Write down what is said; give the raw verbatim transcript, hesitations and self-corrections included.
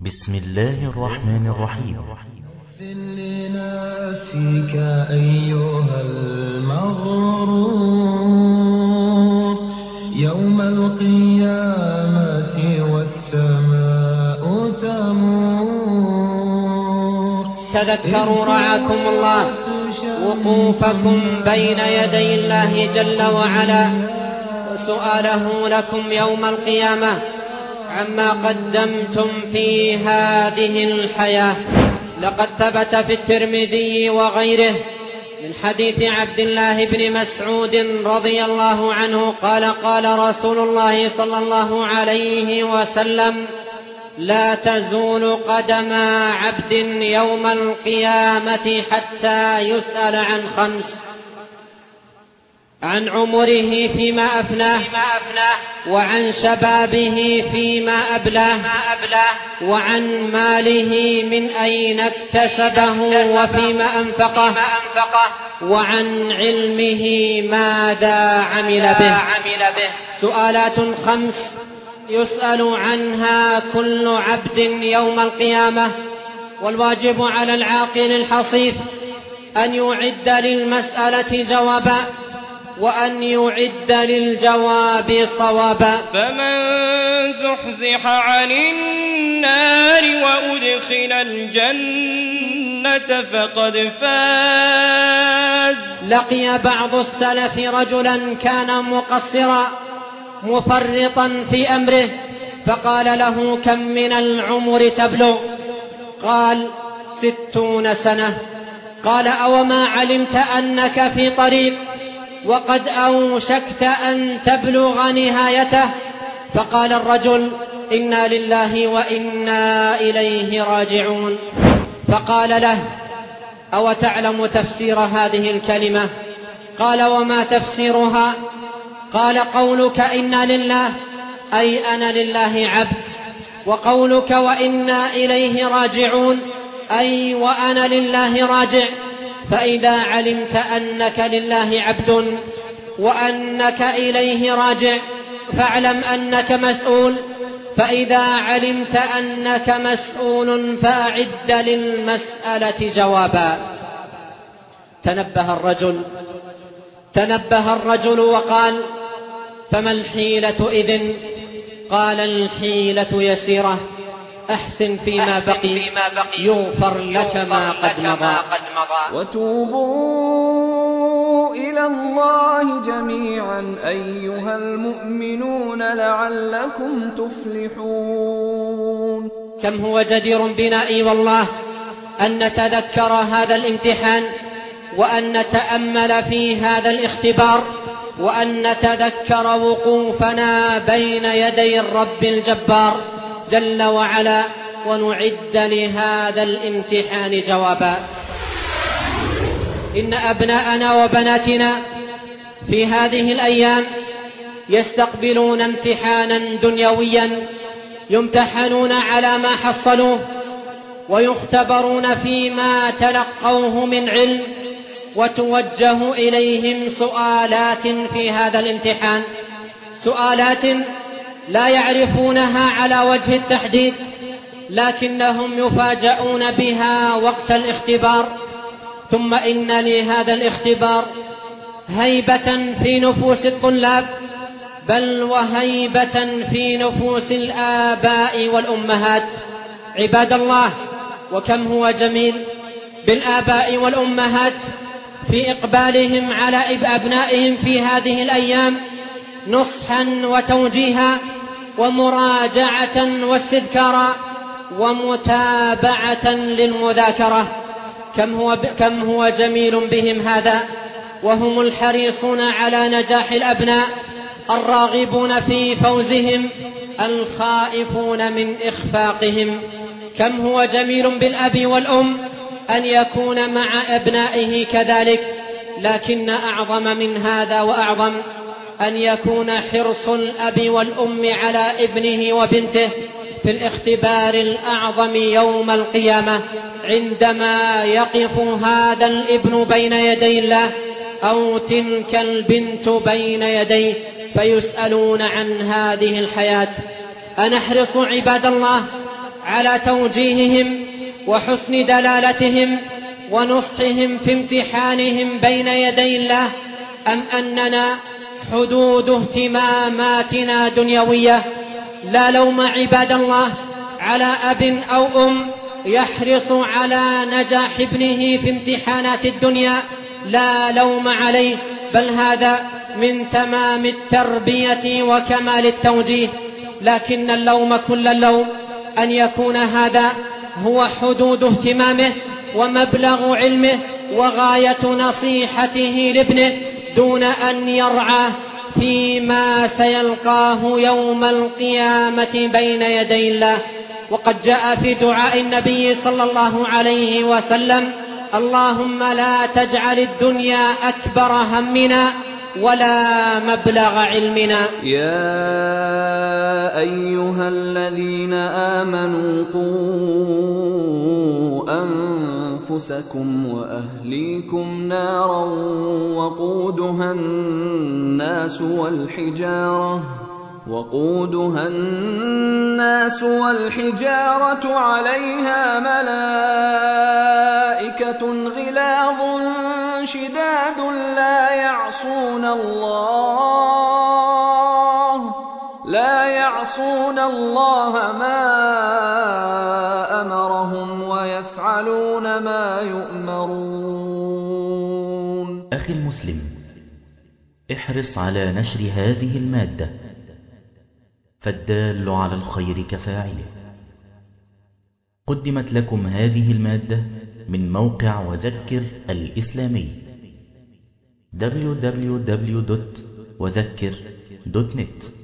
بسم الله الرحمن الرحيم. اغفر لنفسك أيها المغرور يوم القيامة والسماء تمور. تذكروا رعاكم الله وقوفكم بين يدي الله جل وعلا وسؤاله لكم يوم القيامة عما قدمتم في هذه الحياة. لقد ثبت في الترمذي وغيره من حديث عبد الله بن مسعود رضي الله عنه قال قال رسول الله صلى الله عليه وسلم: لا تزول قدم عبد يوم القيامة حتى يسأل عن خمس: عن عمره فيما أفناه، وعن شبابه فيما أبلاه، وعن ماله من أين اكتسبه وفيما أنفقه، وعن علمه ماذا عمل به. سؤالات خمس يسأل عنها كل عبد يوم القيامة، والواجب على العاقل الحصيف أن يعد للمسألة جوابا وأن يعد للجواب صوابا. فمن زحزح عن النار وأدخل الجنة فقد فاز. لقي بعض السلف رجلا كان مقصرا مفرطا في أمره، فقال له: كم من العمر تبلغ؟ قال: ستون سنة. قال: أوما علمت أنك في طريق وقد أوشكت أن تبلغ نهايته؟ فقال الرجل: إنا لله وإنا إليه راجعون. فقال له: أو تعلم تفسير هذه الكلمة؟ قال: وما تفسيرها؟ قال: قولك إنا لله أي أنا لله عبد، وقولك وإنا إليه راجعون أي وأنا لله راجع. فإذا علمت أنك لله عبد وأنك إليه راجع فاعلم أنك مسؤول، فإذا علمت أنك مسؤول فأعد للمسألة جوابا. تنبه الرجل تنبه الرجل وقال: فما الحيلة إذن؟ قال: الحيلة يسيرة، أحسن فيما بقي يغفر لك ما قد مضى. وتوبوا إلى الله جميعا أيها المؤمنون لعلكم تفلحون. كم هو جدير بنا إي والله أن نتذكر هذا الامتحان، وأن نتأمل في هذا الاختبار، وأن نتذكر وقوفنا بين يدي الرب الجبار جل وعلا، ونعد لهذا الامتحان جوابا. إن أبناءنا وبناتنا في هذه الأيام يستقبلون امتحانا دنيويا، يمتحنون على ما حصلوه، ويختبرون فيما تلقوه من علم، وتوجه إليهم سؤالات في هذا الامتحان، سؤالات لا يعرفونها على وجه التحديد، لكنهم يفاجؤون بها وقت الاختبار. ثم إن لهذا الاختبار هيبة في نفوس الطلاب، بل وهيبة في نفوس الآباء والأمهات. عباد الله، وكم هو جميل بالآباء والأمهات في إقبالهم على أبنائهم في هذه الأيام نصحا وتوجيها ومراجعة واستذكارا ومتابعة للمذاكرة. كم هو, كم هو جميل بهم هذا، وهم الحريصون على نجاح الأبناء، الراغبون في فوزهم، الخائفون من إخفاقهم. كم هو جميل بالأب والأم أن يكون مع أبنائه كذلك، لكن أعظم من هذا وأعظم أن يكون حرص الأب والأم على ابنه وبنته في الاختبار الأعظم يوم القيامة، عندما يقف هذا الابن بين يدي الله أو تلك البنت بين يديه فيسألون عن هذه الحياة. أنحرص عباد الله على توجيههم وحسن دلالتهم ونصحهم في امتحانهم بين يدي الله، أم أننا حدود اهتماماتنا دنيوية؟ لا لوم عباد الله على أب أو أم يحرص على نجاح ابنه في امتحانات الدنيا، لا لوم عليه، بل هذا من تمام التربية وكمال التوجيه. لكن اللوم كل اللوم أن يكون هذا هو حدود اهتمامه ومبلغ علمه وغاية نصيحته لابنه، دون أن يرعى فيما سيلقاه يوم القيامة بين يدي الله. وقد جاء في دعاء النبي صلى الله عليه وسلم: اللهم لا تجعل الدنيا أكبر همنا ولا مبلغ علمنا. يا أيها الذين آمنوا قوا أنفسكم وأهليكم نارا وقودها الناس والحجارة وقودها الناس والحجارة عليها ملائكة غلاظ شداد لا يعصون الله لا يعصون الله ما أمرهم ويفعلون ما يؤمرون. أخي المسلم، احرص على نشر هذه المادة، فالدال على الخير كفاعله. قدمت لكم هذه المادة من موقع وذكر الإسلامي دبليو دبليو دبليو دوت وذكر دوت نت.